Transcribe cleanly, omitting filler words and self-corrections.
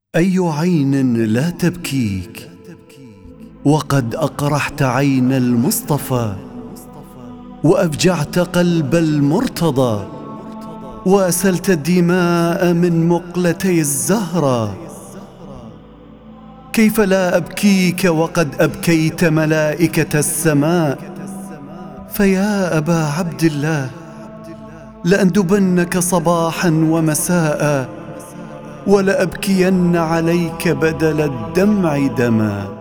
أي عين لا تبكيك وقد أقرحت عين المصطفى، وأفجعت قلب المرتضى، وأسلت الدماء من مقلتي الزهرة. كيف لا أبكيك وقد أبكيت ملائكة السماء؟ فيا أبا عبد الله، لأندبنك صباحا ومساء، ولأبكين عليك بدل الدمع دما.